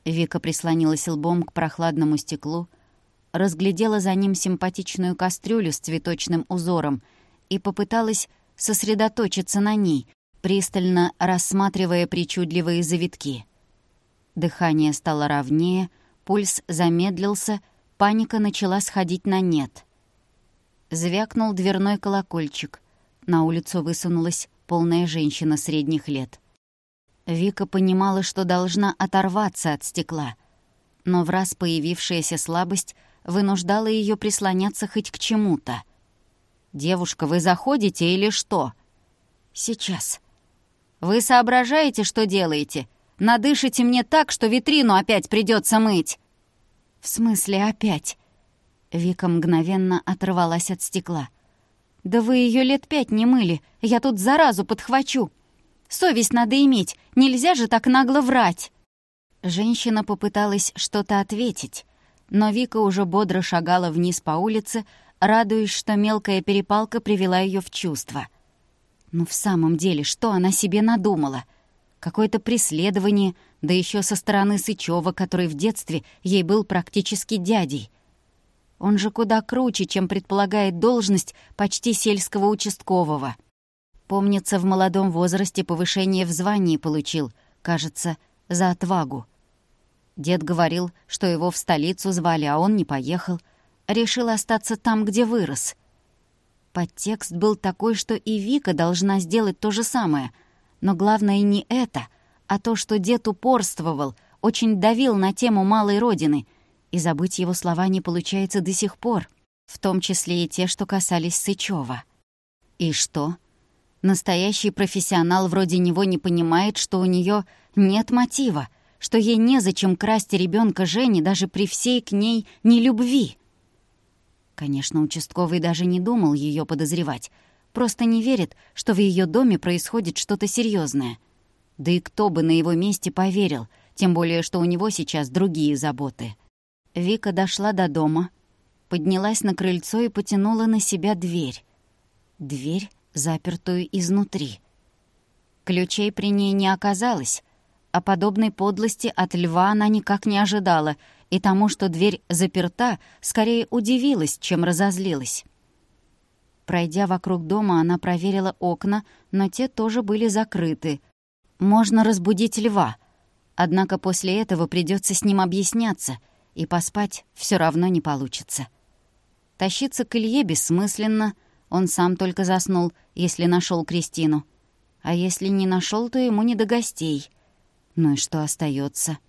Вика прислонилась лбом к прохладному стеклу, разглядела за ним симпатичную кастрюлю с цветочным узором и попыталась сосредоточиться на ней, пристально рассматривая причудливые завитки. Дыхание стало ровнее, пульс замедлился, паника начала сходить на нет. Звякнул дверной колокольчик. На улицу высунулась полная женщина средних лет. Вика понимала, что должна оторваться от стекла, но враз появившаяся слабость вынуждала ее прислоняться хоть к чему-то. «Девушка, вы заходите или что?» «Сейчас». «Вы соображаете, что делаете? Надышите мне так, что витрину опять придется мыть». «В смысле опять?» Вика мгновенно оторвалась от стекла. «Да вы ее лет 5 не мыли, я тут заразу подхвачу. Совесть надо иметь, нельзя же так нагло врать». Женщина попыталась что-то ответить, но Вика уже бодро шагала вниз по улице, радуясь, что мелкая перепалка привела ее в чувство. Ну в самом деле, что она себе надумала? Какое-то преследование, да еще со стороны Сычева, который в детстве ей был практически дядей. Он же куда круче, чем предполагает должность почти сельского участкового. Помнится, в молодом возрасте повышение в звании получил, кажется, за отвагу. Дед говорил, что его в столицу звали, а он не поехал. Решил остаться там, где вырос. Подтекст был такой, что и Вика должна сделать то же самое. Но главное не это, а то, что дед упорствовал, очень давил на тему малой родины, и забыть его слова не получается до сих пор, в том числе и те, что касались Сычева. И что? Настоящий профессионал вроде него не понимает, что у нее нет мотива, что ей незачем красть ребенка Жени даже при всей к ней нелюбви. Конечно, участковый даже не думал ее подозревать, просто не верит, что в ее доме происходит что-то серьезное. Да и кто бы на его месте поверил, тем более, что у него сейчас другие заботы. Вика дошла до дома, поднялась на крыльцо и потянула на себя дверь. Дверь, запертую изнутри. Ключей при ней не оказалось, а подобной подлости от Льва она никак не ожидала, и тому, что дверь заперта, скорее удивилась, чем разозлилась. Пройдя вокруг дома, она проверила окна, но те тоже были закрыты. Можно разбудить Льва, однако после этого придется с ним объясняться, и поспать все равно не получится. Тащиться к Илье бессмысленно, он сам только заснул, если нашел Кристину. А если не нашел, то ему не до гостей. Ну и что остается?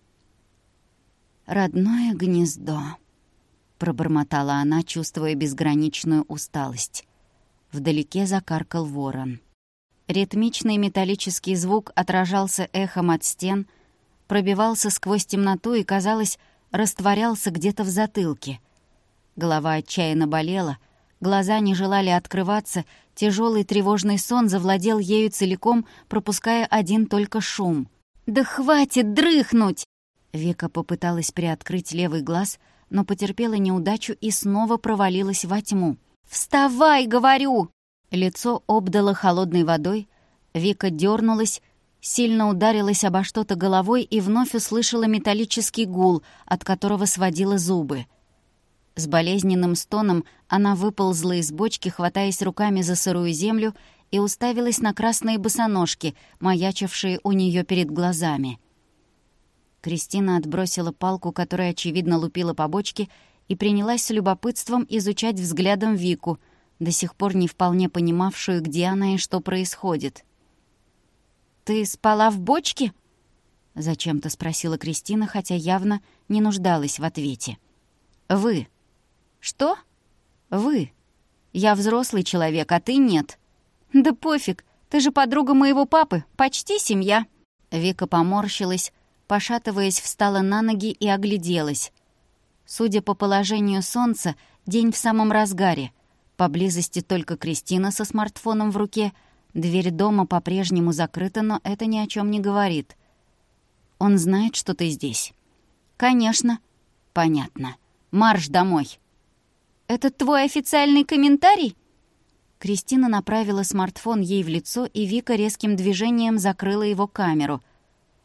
«Родное гнездо», — пробормотала она, чувствуя безграничную усталость. Вдалеке закаркал ворон. Ритмичный металлический звук отражался эхом от стен, пробивался сквозь темноту и, казалось, растворялся где-то в затылке. Голова отчаянно болела, глаза не желали открываться, тяжелый тревожный сон завладел ею целиком, пропуская один только шум. «Да хватит дрыхнуть!» Вика попыталась приоткрыть левый глаз, но потерпела неудачу и снова провалилась во тьму. «Вставай, говорю!» Лицо обдало холодной водой, Вика дернулась, сильно ударилась обо что-то головой и вновь услышала металлический гул, от которого сводила зубы. С болезненным стоном она выползла из бочки, хватаясь руками за сырую землю, и уставилась на красные босоножки, маячившие у нее перед глазами. Кристина отбросила палку, которая, очевидно, лупила по бочке, и принялась с любопытством изучать взглядом Вику, до сих пор не вполне понимавшую, где она и что происходит. «Ты спала в бочке?» — зачем-то спросила Кристина, хотя явно не нуждалась в ответе. «Вы». «Что?» «Вы. Я взрослый человек, а ты нет». «Да пофиг, ты же подруга моего папы, почти семья». Вика поморщилась, пошатываясь, встала на ноги и огляделась. Судя по положению солнца, день в самом разгаре. Поблизости только Кристина со смартфоном в руке. Дверь дома по-прежнему закрыта, но это ни о чем не говорит. «Он знает, что ты здесь?» «Конечно». «Понятно. Марш домой». «Это твой официальный комментарий?» Кристина направила смартфон ей в лицо, и Вика резким движением закрыла его камеру.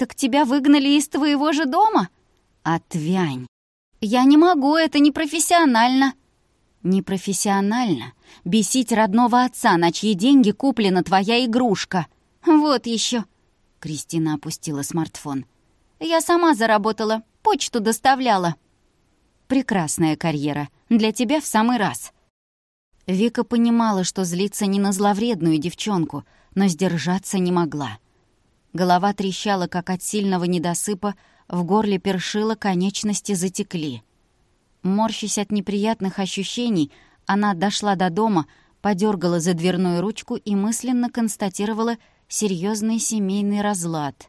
«Так тебя выгнали из твоего же дома?» «Отвянь!» «Я не могу, это непрофессионально!» «Непрофессионально бесить родного отца, на чьи деньги куплена твоя игрушка!» «Вот еще!» Кристина опустила смартфон. «Я сама заработала, почту доставляла». «Прекрасная карьера, для тебя в самый раз». Вика понимала, что злится не на зловредную девчонку, но сдержаться не могла. Голова трещала, как от сильного недосыпа, в горле першило, конечности затекли. Морщась от неприятных ощущений, она дошла до дома, подергала за дверную ручку и мысленно констатировала серьезный семейный разлад.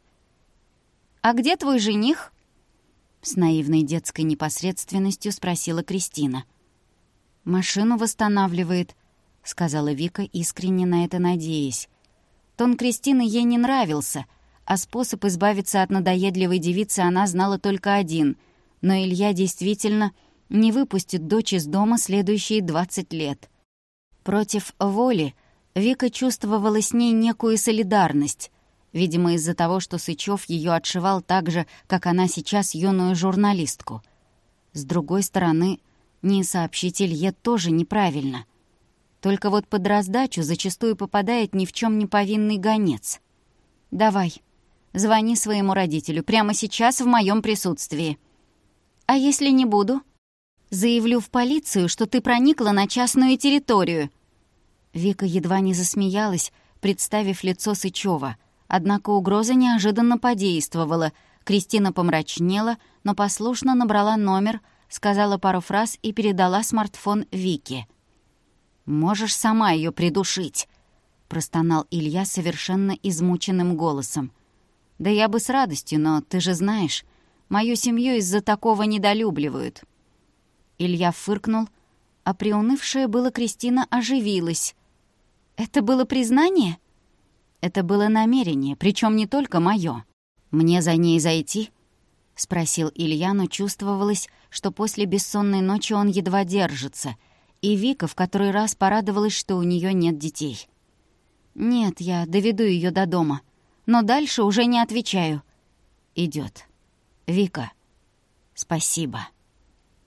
«А где твой жених?» С наивной детской непосредственностью спросила Кристина. «Машину восстанавливает», — сказала Вика, искренне на это надеясь. Тон Кристины ей не нравился, а способ избавиться от надоедливой девицы она знала только один, но Илья действительно не выпустит дочь из дома следующие 20 лет. Против воли Вика чувствовала с ней некую солидарность, видимо, из-за того, что Сычев ее отшивал так же, как она сейчас юную журналистку. С другой стороны, не сообщить Илье тоже неправильно. Только вот под раздачу зачастую попадает ни в чем не повинный гонец. «Давай, звони своему родителю прямо сейчас в моем присутствии». «А если не буду?» «Заявлю в полицию, что ты проникла на частную территорию». Вика едва не засмеялась, представив лицо Сычева. Однако угроза неожиданно подействовала. Кристина помрачнела, но послушно набрала номер, сказала пару фраз и передала смартфон Вике. «Можешь сама ее придушить», — простонал Илья совершенно измученным голосом. «Да я бы с радостью, но ты же знаешь, мою семью из-за такого недолюбливают». Илья фыркнул, а приунывшая была Кристина оживилась. «Это было признание?» «Это было намерение, причем не только мое. Мне за ней зайти?» — спросил Илья, но чувствовалось, что после бессонной ночи он едва держится, и Вика в который раз порадовалась, что у нее нет детей. «Нет, я доведу ее до дома, но дальше уже не отвечаю». «Идёт. Вика, спасибо».